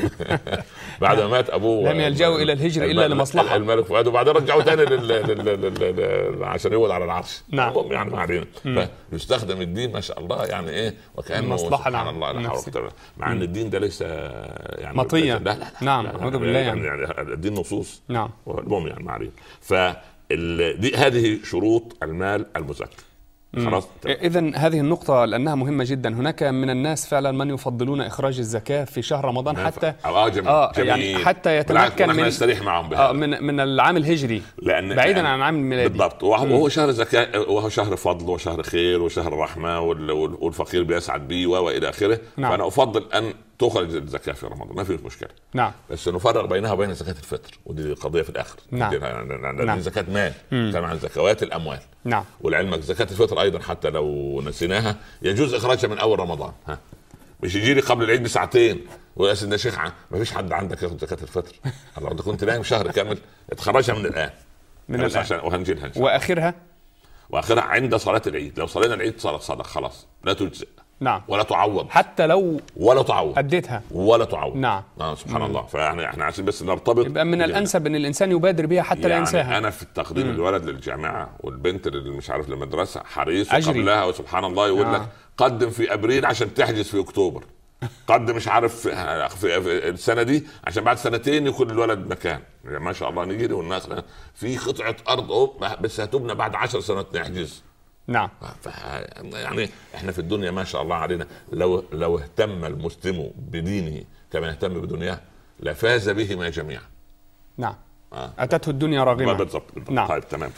بعد ما مات ابوه. لم يلجأوا الى الهجر الا لمصلحه الملك فؤاد، وبعدين رجعوا تاني لل... عشان يقعد على العرش. نعم. يعني ما علينا. فيستخدم الدين ما شاء الله يعني ايه وكانه سبحان الله لا حول. مع ان الدين ده ليس يعني مطيه. لا لا لا. نعم اعوذ بالله. يعني, يعني الدين نصوص. نعم. المهم يعني ما علينا. ف دي هذه شروط المال المزكى. خلاص. إذن هذه النقطة لأنها مهمة جدا. هناك من الناس فعلا من يفضلون إخراج الزكاة في شهر رمضان حتى آه جميل. آه جميل. يعني حتى يتمكن من نستريح معهم آه من من العام الهجري لأن بعيدا يعني عن العام الميلادي. بالضبط. وهو شهر زكاة وهو شهر فضل وشهر خير وشهر رحمة والفقير بيسعد به وإلى آخره. نعم. فأنا أفضل أن تخرج الزكاة في رمضان ما في مشكلة. نعم. بس نفرق بينها وبين زكاة الفطر، ودي قضية في الآخر. نعم. نعم. زكاة مال كما عن زكوات الأموال. نعم. ولعلمك زكاة الفطر أيضا حتى لو نسيناها يجوز إخراجها من أول رمضان. ها مش يجي لي قبل العيد بساعتين ويا سيدنا شيخ ما فيش حد عندك ياخد زكاة الفطر. الله أنت كنت نايم شهر كامل اتخرجها من الآن. من الآن. عشان وهنجيلها. وآخرها وآخرها عند صلاة العيد. لو صلينا العيد صارت صدق خلاص لا تجزئ. نعم. ولا تعوض حتى لو ولا تعوض أديتها ولا تعوض. نعم. آه سبحان مم. الله. فاحنا احنا عايزين بس نرتبط. يبقى من الانسب ان الانسان يبادر بها حتى يعني لا ينساها. انا في التقديم الولد للجامعه والبنت اللي مش عارف للمدرسه حريص قبلها وسبحان الله يقول آه. لك قدم في ابريل عشان تحجز في اكتوبر. قدم مش عارف في, في السنه دي عشان بعد سنتين يكون الولد مكان. يعني ما شاء الله نيجي والناس في قطعه ارض بس هتبنى بعد عشر سنوات نحجز. نعم. يعني احنا في الدنيا ما شاء الله علينا لو لو اهتم المسلم بدينه كما يهتم بدنياه لفاز بهما جميعا. نعم. آه. اتته الدنيا راغمه. بالضبط. نعم. طيب تمام كده.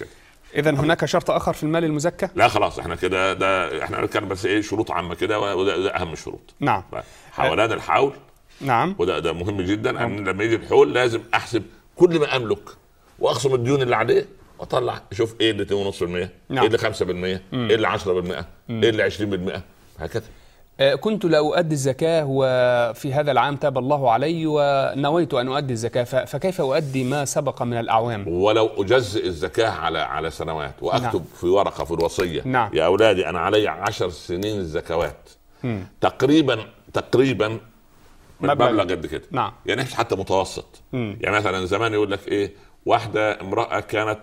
اذا هناك شرط اخر في المال المزكى؟ لا خلاص احنا كده، ده احنا بنتكلم بس ايه شروط عامه كده، وده ده اهم الشروط. نعم. حولان الحول. نعم. وده ده مهم جدا، ان لما يجي الحول لازم احسب كل ما املك واقسم الديون اللي عليه واطلع اشوف ايه اللي اثنين فاصلة خمسة بالمية، نعم. ايه اللي خمسة بالمية، ايه اللي عشرة بالمية، ايه اللي عشرين بالمية، هكذا. كنت لا أؤدي الزكاة وفي هذا العام تاب الله علي ونويت أن أؤدي الزكاة، فكيف أؤدي ما سبق من الأعوام؟ ولو أجزئ الزكاة على على سنوات وأكتب نعم. في ورقة في الوصية نعم. يا أولادي أنا علي عشر سنين الزكوات تقريبا تقريبا مبلغ قد كده. نعم. يعني حتى متوسط. مم. يعني مثلا زمان يقول لك إيه، واحدة امرأة كانت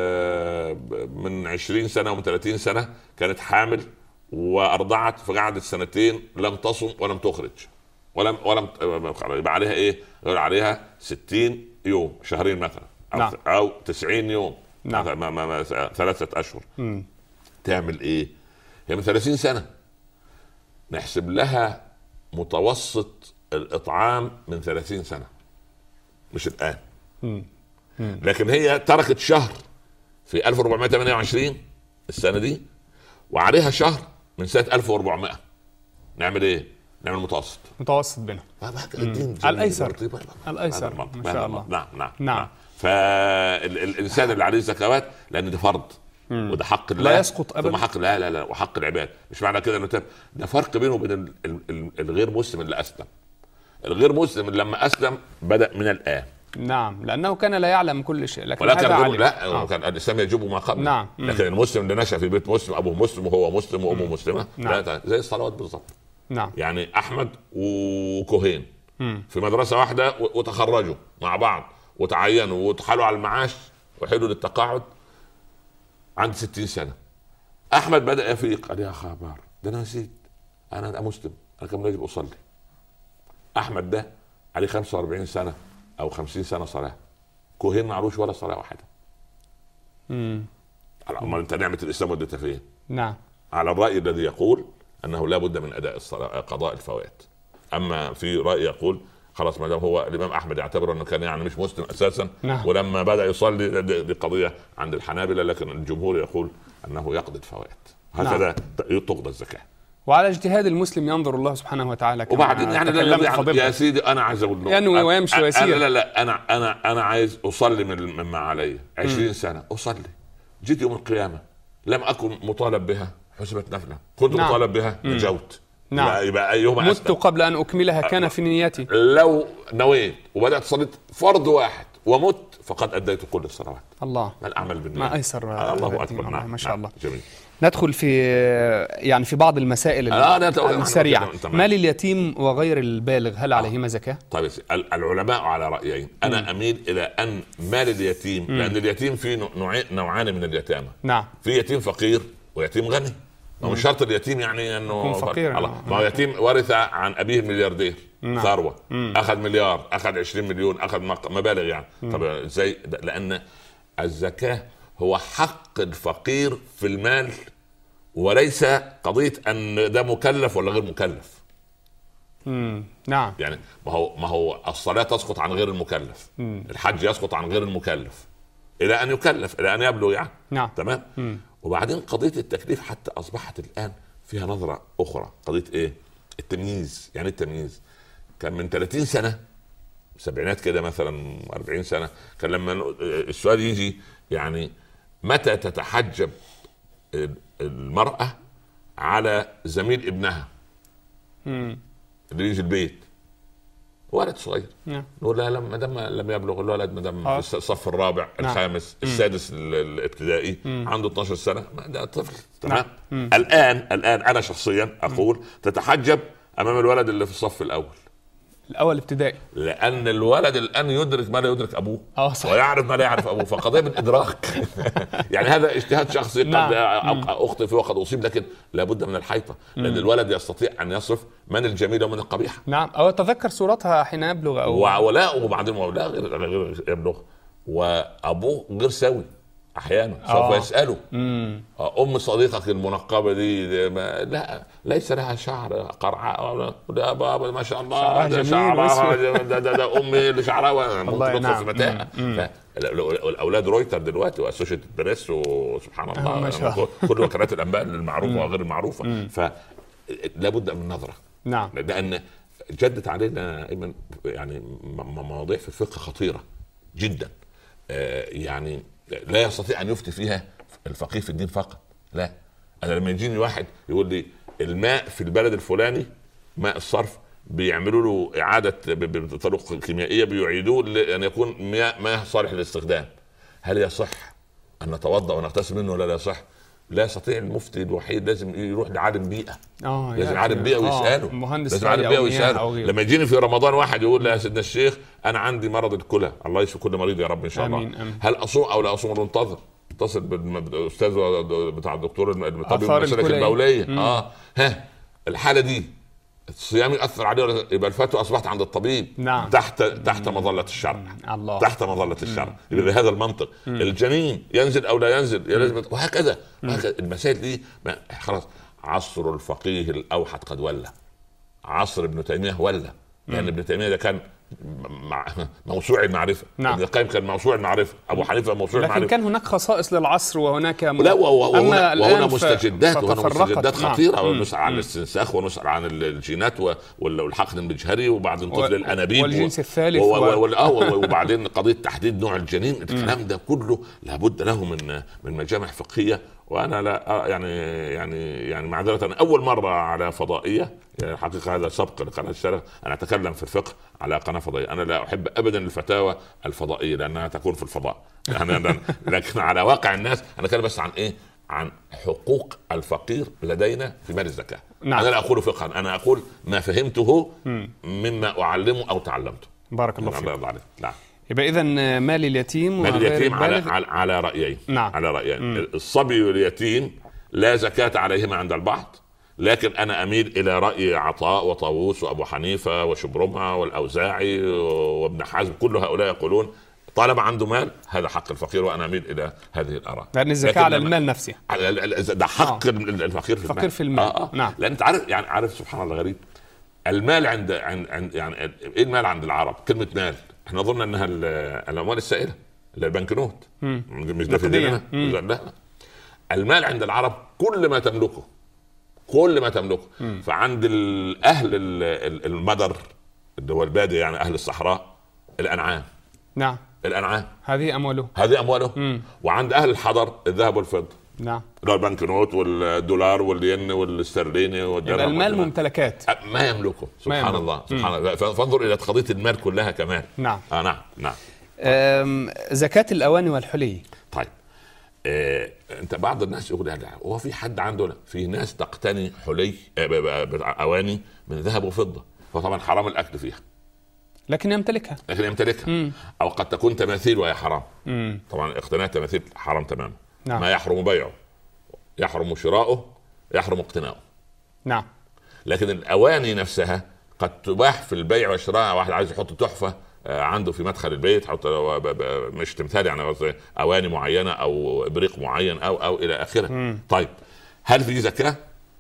من عشرين سنة ومن ثلاثين سنة كانت حامل وارضعت فقعدت سنتين لم تصم ولم تخرج ولم ولم يبقى عليها ايه؟ يقول عليها ستين يوم، شهرين مثلا، او نعم. او تسعين يوم، نعم. ما ما ما ثلاثه اشهر. مم. تعمل ايه؟ هي من ثلاثين سنه نحسب لها متوسط الاطعام من ثلاثين سنه مش الان. مم. مم. لكن هي تركت شهر في ألف وأربعمائة وثمانية وعشرين السنه دي وعليها شهر من سنة ألف وأربعمائة. نعمل ايه؟ نعمل متوسط متوسط بينهم. الايسر الايسر ما شاء الله. نعم نعم نعم. فالانسان اللي عليه زكوات لان ده فرض مم. وده حق الله لا يسقط ابدا. حق لا لا لا وحق العباد. مش معنى كده انه ده فرق بينه وبين الغير مسلم اللي اسلم. الغير مسلم لما اسلم بدا من الان. نعم، لانه كان لا يعلم كل شيء، لكن ولكن هذا علم. لا آه. كان الاسلام يجب ما قبل. نعم. لكن المسلم اللي نشأ في بيت مسلم، ابوه مسلم وهو مسلم وامه مسلمه، نعم. لا زي الصلوات بالضبط. نعم. يعني احمد وكوهين مم. في مدرسه واحده وتخرجوا مع بعض وتعينوا وتحالوا على المعاش وحلوا للتقاعد عند ستين سنه. احمد بدا يفيق، قال يا خبر ده انا نسيت، انا مسلم، انا كان يجب اصلي. احمد ده عليه خمسة وأربعين سنه او خمسين سنه صلاه، كوهين ما عروش ولا صلاه واحده. امم امال انت نعمه الاسلام وديتها فين؟ نعم. على الراي الذي يقول انه لا بد من اداء الصلاه، قضاء الفوات. اما في راي يقول خلاص ما دام هو الامام احمد يعتبر انه كان يعني مش مسلم اساسا. نعم. ولما بدا يصلي دي قضيه عند الحنابلة، لكن الجمهور يقول انه يقضي الفوات. هكذا نعم. تقضى الزكاه. وعلى اجتهاد المسلم ينظر الله سبحانه وتعالى. وبعدين يعني لا يا سيدي انا عايز اقول له ينوي ويمشي ويسير. لا لا انا انا انا عايز اصلي من مما علي عشرين سنه اصلي، جيت يوم القيامه لم اكن مطالب بها حسبت نفلا، كنت نعم. مطالب بها نجوت. نعم. يبقى ايهما مت قبل ان اكملها كان في نيتي. لو نويت وبدات صليت فرض واحد ومت فقد اديت كل الصلوات. الله. ما الاعمال بالنيات. ما ايسر. الله اكبر. نعم. ما شاء الله. جميل. ندخل في يعني في بعض المسائل السريعة. مال اليتيم وغير البالغ هل عليهما زكاة؟ طيب العلماء على رأيين. أنا م. أميل إلى أن مال اليتيم م. لأن اليتيم فيه نوعين نوعان من اليتامى. نعم. في يتيم فقير ويتيم غني. ما مش شرط اليتيم يعني أنه فقير. ما هو يتيم ورث عن أبيه ملياردير ثروة، أخذ مليار، أخذ عشرين مليون، أخذ مبالغ يعني. طب إزاي؟ لأن الزكاة هو حق الفقير في المال وليس قضية أن ده مكلف ولا غير مكلف. مم. نعم. يعني ما هو ما هو الصلاة تسقط عن غير المكلف، مم. الحج يسقط عن غير المكلف إلى أن يكلف، إلى أن يبلغ يعني. نعم. تمام. مم. وبعدين قضية التكليف حتى أصبحت الآن فيها نظرة أخرى، قضية إيه؟ التمييز. يعني التمييز كان من ثلاثين سنة سبعينات كده مثلا أربعين سنة كان لما السؤال يجي يعني متى تتحجب المرأة على زميل ابنها مم. اللي يجي البيت ولد صغير نعم. نقول لها لما دام لم يبلغ الولد ما دام في الصف الرابع نعم. الخامس مم. السادس الابتدائي مم. عنده اثناشر سنة ده طفل. تمام. نعم. الآن الآن أنا شخصيا أقول مم. تتحجب أمام الولد اللي في الصف الأول الاول ابتدائي، لان الولد الان يدرك ما لا يدرك ابوه اه ويعرف ما لا يعرف ابوه، فقضيه من ادراك. يعني هذا اجتهاد شخصي قد اخطئ فيه وقد اصيب، لكن لابد من الحيطه لان الولد يستطيع ان يصف من الجميل ومن القبيح. نعم. او تذكر صورتها حين يبلغ او ولا وبعدين ولا غير غير يبلغ وابوه غير سوي احيانا سوف آه. يسالوا مم. ام صديقك المنقبه دي, دي ما لا ليس لها شعر قرعاء ده بابا ما شاء الله ده شعرها ده, ده, ده, ده امي اللي شعرها ممكن تدخل في متاهه. الاولاد رويتر دلوقتي واسوشيتد بريس وسبحان الله كل وكالات الانباء المعروفه وغير المعروفه، فلا بد من نظره. نعم. لان جدت علينا ايمن يعني مواضيع في الفقه خطيره جدا، يعني لا يستطيع ان يفتي فيها الفقيه في الدين فقط. لا، انا لما يجيني واحد يقول لي الماء في البلد الفلاني ماء الصرف بيعملوا له اعاده بطرق كيميائيه بيعيدوه لان يكون ماء ماء صالح للاستخدام، هل يصح ان نتوضا ونغتسل منه ولا لا يصح؟ لا يستطيع المفتي الوحيد، لازم يروح لعالم بيئه. اه لازم عالم بيئه ويساله. آه. لازم عالم بيئه ويساله. لما يجيني في رمضان واحد يقول لي يا سيدنا الشيخ انا عندي مرض الكلى، الله يشفي كل مريض يا رب ان شاء الله. أمين. أمين. هل اصوم او لا اصوم؟ انتظر، اتصل بالاستاذ بتاع الدكتور الطبيب المسالك البوليه. مم. اه ها الحاله دي الصيام يؤثر عليه ولا يبقى الفتوى اصبحت عند الطبيب. نعم. تحت تحت مظله الشرع. الله. تحت مظله الشرع. يبقى بهذا المنطق مم. الجنين ينزل او لا ينزل لازم وهكذا. وهكذا المسائل دي خلاص. عصر الفقيه الاوحد قد ولى، عصر ابن تيميه ولى، لان ابن تيميه ده كان مع موسوع المعرفه. نعم. ابن القيم كان موسوع المعرفه، ابو حنيفه موسوع لكن المعرفه. لكن كان هناك خصائص للعصر وهناك م... لا وهنا, وهنا مستجدات وهنا مستجدات خطيره. نعم. ونسأل عن الاستنساخ ونسأل عن الجينات والحقن المجهري وبعدين طفل و... الانابيب والجنس الثالث و... و... و... وبعدين قضيه تحديد نوع الجنين. الكلام ده كله لابد له من من مجامع فقهيه. وانا لا يعني يعني يعني معذره انا اول مره على فضائيه، يعني حقيقه هذا سبق لقناه الشرق انا اتكلم في الفقه على قناه فضائيه. انا لا احب ابدا الفتاوى الفضائيه لانها تكون في الفضاء يعني لكن على واقع الناس انا اتكلم بس عن ايه؟ عن حقوق الفقير لدينا في مال الزكاه. نعم. انا لا اقول فقها، انا اقول ما فهمته مما اعلمه او تعلمته. بارك الله فيك. نعم. يبقى إذن مال اليتيم مال اليتيم على على رأيين. نعم. على رأيين. مم. الصبي واليتيم لا زكاة عليهما عند البعض، لكن أنا أميل إلى رأي عطاء وطاووس وأبو حنيفة وشبرمة والأوزاعي وابن حزم، كل هؤلاء يقولون طالما عنده مال هذا حق الفقير، وأنا أميل إلى هذه الآراء. لأن الزكاة على المال نفسه. ده حق آه. الفقير في المال. الفقير في المال. آه آه. نعم. لأن أنت عارف يعني عارف سبحان الله غريب، المال عند عند يعني إيه المال عند العرب؟ كلمة مال احنا ظننا انها الاموال السائله اللي البنك نوت، مش ده في ديننا. لا، المال عند العرب كل ما تملكه، كل ما تملكه. مم. فعند الاهل المدر اللي هو الباديه يعني اهل الصحراء الانعام. نعم. الانعام هذه امواله، هذه امواله. مم. وعند اهل الحضر الذهب والفضه. نعم. البنك نوت والدولار والين والاسترليني والدرهم. المال ممتلكات ما يملكه. سبحان ما الله. سبحان الله. فانظر الى قضيه المال كلها كمان. نعم. آه نعم نعم. زكاة الاواني والحلي. طيب آه، انت بعض الناس يقول يعني هو في حد عنده؟ في ناس تقتني حلي آه اواني من ذهب وفضه، فطبعا حرام الاكل فيها، لكن يمتلكها. لكن يمتلكها. مم. او قد تكون تماثيل وهي حرام. مم. طبعا اقتناء تماثيل حرام تماما. نعم. ما يحرم بيعه، يحرم شراؤه، يحرم اقتناؤه. نعم. لكن الاواني نفسها قد تباح في البيع والشراء. واحد عايز يحط تحفه عنده في مدخل البيت، حط مش تمثال يعني اواني معينه او ابريق معين او او الى اخره. مم. طيب هل في زكاه؟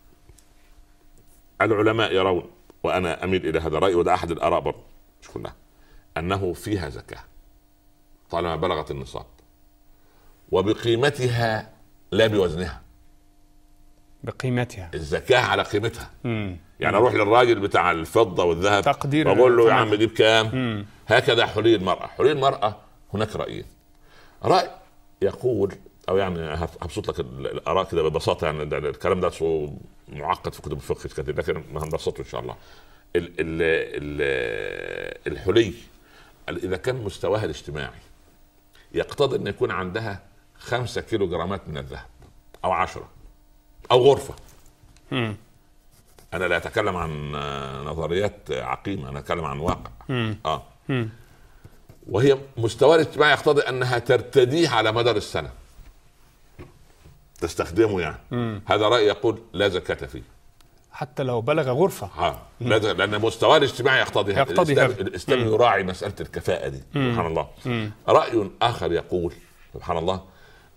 العلماء يرون، وانا اميل الى هذا الراي وده احد الاراء برضه مش كلها، انه فيها زكاه طالما بلغت النصاب وبقيمتها لا بوزنها. بقيمتها، الزكاه على قيمتها. مم. يعني اروح للراجل بتاع الفضه والذهب تقدير واقول له يا عم دي بكام؟ هكذا حلي المراه. حلي المراه هناك رايين. راي يقول او يعني هبسط لك الاراء كده ببساطه، يعني الكلام ده معقد في كتب الفقه كتير لكن هنبسطه ان شاء الله. ال ال ال الحلي اذا كان مستواها الاجتماعي يقتضي ان يكون عندها خمسة كيلو جرامات من الذهب او عشرة او غرفه. مم. انا لا اتكلم عن نظريات عقيمه، انا اتكلم عن واقع. مم. اه مم. وهي مستوى الاجتماعي يقتضي انها ترتديه على مدار السنه تستخدمه يعني. مم. هذا راي يقول لا زكاه فيه حتى لو بلغ غرفه. اه لان مستوى الاجتماعي يقتضي هذا. الاسلام, الإسلام يراعي مساله الكفاءه دي. مم. سبحان الله. مم. راي اخر يقول سبحان الله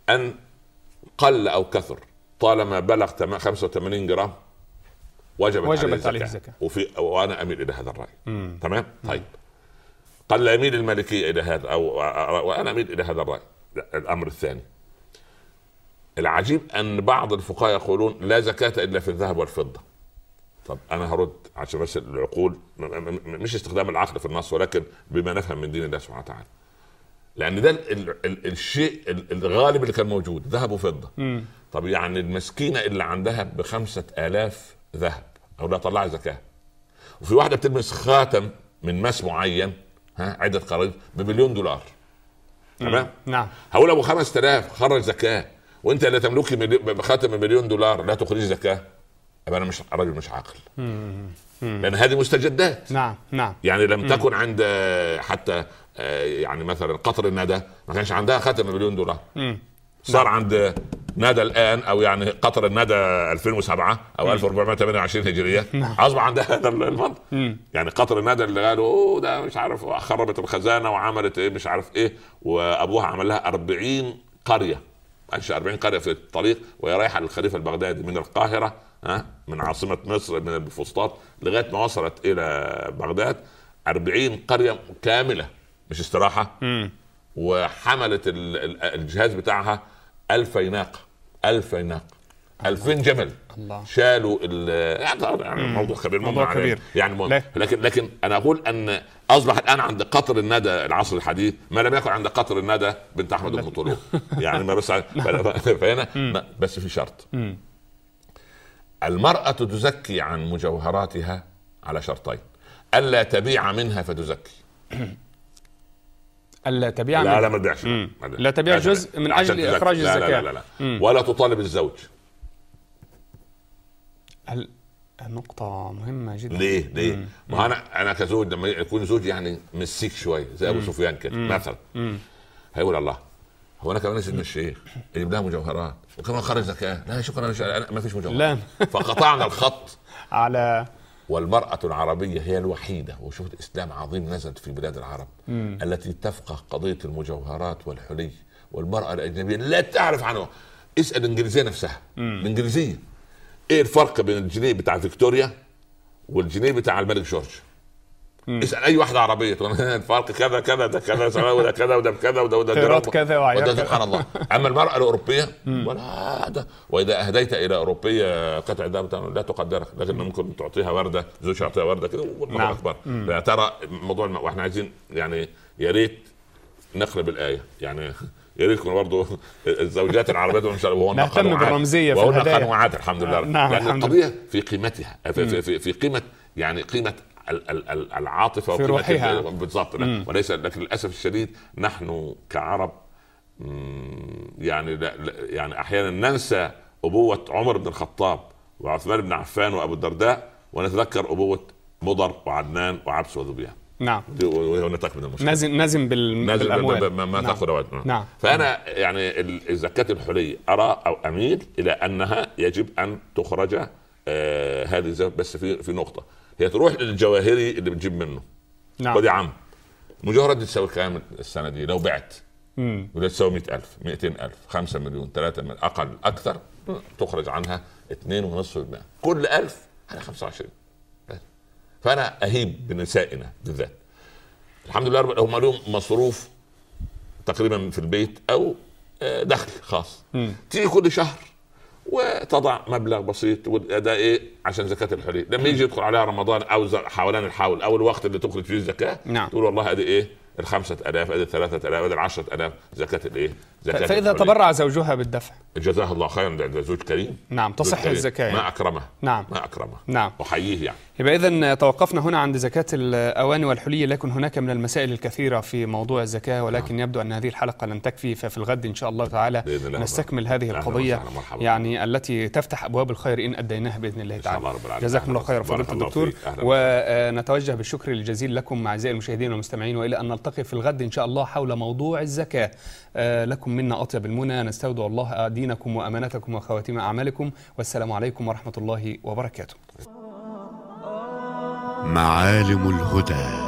ان قل او كثر طالما بلغ خمسة وثمانين جرام وجبت, وجبت عليه الزكاة. وفي وانا اميل الى هذا الراي. مم. تمام. طيب قل يميل المالكيه الى هذا او وانا اميل الى هذا الراي. الامر الثاني العجيب ان بعض الفقهاء يقولون لا زكاه الا في الذهب والفضه. طب انا هرد عشان بس العقول، مش استخدام العقل في النص ولكن بما نفهم من دين الله سبحانه وتعالى، لان ده ال ال الشيء الغالب اللي كان موجود ذهب وفضه. مم. طب يعني المسكينه اللي عندها بخمسة آلاف ذهب او لا طلع زكاه، وفي واحده بتلبس خاتم من ماس معين ها عده قراريط بمليون دولار. تمام. نعم. هقول ابو خمسة آلاف خرج زكاه وانت اللي تملكي بخاتم بمليون دولار لا تخرج زكاه، يبقى انا مش راجل مش عاقل. مم. مم. لان هذه مستجدات. نعم نعم. يعني لم مم. تكن عند حتى يعني مثلا قطر الندى ما كانش عندها خاتم بمليون دولار. مم. صار نعم. عند ندى الان او يعني قطر الندى ألفين وسبعة او مم. ألف وأربعمائة وثمانية وعشرين هجريه نعم. اصبح عندها هذا المنطق. يعني قطر الندى اللي قالوا اوه ده مش عارف خربت الخزانه وعملت ايه مش عارف ايه، وابوها عمل لها أربعين قريه، انشا أربعين قريه في الطريق وهي رايحه للخليفه البغدادي من القاهره ها من عاصمه مصر من الفسطاط لغايه ما وصلت الى بغداد، أربعين قريه كامله مش استراحه. مم. وحملت الجهاز بتاعها ألفي ناقه ألفي ناقه ألفين جمل. الله. شالوا يعني موضوع كبير موضوع كبير يعني لكن لكن انا اقول ان اصبح الان عند قطر الندى العصر الحديث ما لم يكن عند قطر الندى بنت احمد بن طولون. يعني ما بس فهنا بس في شرط. المرأة تزكي عن مجوهراتها على شرطين: ألا تبيع منها فتزكي. ألا تبيع لا لا ما تبيعش، لا تبيع جزء من أجل إخراج الزكاة. لا لا لا, لا. ولا تطالب الزوج. النقطة مهمة جدا. ليه ليه؟ ما أنا أنا كزوج لما يكون زوج يعني مسيك شوي زي أبو سفيان كده مثلا، هيقول الله هو أنا كمان نسيت الشيخ يجيب لها مجوهرات وكمان خرج زكاة، لا شكرا ما فيش مجوهرات. فقطعنا الخط على. والمرأة العربية هي الوحيدة وشوف الإسلام عظيم نزلت في بلاد العرب مم. التي تفقه قضية المجوهرات والحلي، والمرأة الأجنبية لا تعرف عنه. اسأل الإنجليزية نفسها. مم. الإنجليزية إيه الفرق بين الجنيه بتاع فيكتوريا والجنيه بتاع الملك جورج؟ مم. اسأل أي واحدة عربية الفرق كذا كذا ده كذا وده كذا وده كذا وده وده كذا وده سبحان الله. أما المرأة الأوروبية ولا ده، وإذا أهديت إلى أوروبية قطع ذهب لا تقدرك، لكن ممكن تعطيها وردة، زوجها يعطيها وردة كده والله أكبر. لا ترى موضوع الم... وإحنا عايزين يعني يا ريت نقلب الآية، يعني يا ريت يكون برضه الزوجات العربيات وإن شاء الله نهتم بالرمزية في الهدايا قنوعات الحمد لله. نعم لأن القضية في قيمتها في, في, في, في قيمة يعني قيمة العاطفه في روحها بالضبط. وليس لكن للاسف الشديد نحن كعرب يعني يعني احيانا ننسى ابوه عمر بن الخطاب وعثمان بن عفان وابو الدرداء ونتذكر ابوه مضر وعدنان وعبس وذبيان. نعم. ونتاك من المشكله نازم نازم بالاموال ما نعم. تاخذ رواتب. نعم. فانا يعني الزكاه الحليه ارى او اميل الى انها يجب ان تخرج آه هذه الزكاه، بس في في نقطه هي تروح للجواهري اللي بتجيب منه. نعم. خد يا عم مجوهرات دي تساوي كام السنه دي لو بعت؟ امم ولا تساوي مئة ألف مئتين ألف خمسة مليون ثلاثة مليون اقل اكثر تخرج عنها اثنين ونصف بالمئة كل ألف على خمسة وعشرين. فانا اهيب بنسائنا بالذات الحمد لله هم لهم مصروف تقريبا في البيت او دخل خاص مم. تيجي كل شهر وتضع مبلغ بسيط وده ايه عشان زكاة الحلي لما يجي يدخل عليها رمضان او حوالين الحول او الوقت اللي تخرج فيه الزكاة. نعم. تقول والله ادي ايه الخمسة الاف ادي الثلاثة الاف ادي العشرة الاف زكاة الايه زكاة. فاذا الحلي. تبرع زوجها بالدفع جزاه الله خيرا، ده زوج كريم. نعم تصح الزكاة. ما اكرمه. نعم. ما اكرمه. نعم. احييه يعني. يبقى إذن توقفنا هنا عند زكاة الأواني والحلي، لكن هناك من المسائل الكثيرة في موضوع الزكاة، ولكن نعم. يبدو أن هذه الحلقة لن تكفي، ففي الغد إن شاء الله تعالى نستكمل هذه القضية يعني التي تفتح أبواب الخير إن أديناها بإذن الله تعالى. جزاكم الله خير فضيلة الدكتور، ونتوجه بالشكر الجزيل لكم أعزائي المشاهدين والمستمعين، وإلى أن نلتقي في الغد إن شاء الله حول موضوع الزكاة. لكم منا أطيب المنى، نستودع الله دينكم وأمانتكم وخواتيم أعمالكم، والسلام عليكم ورحمة الله وبركاته. معالم الهدى.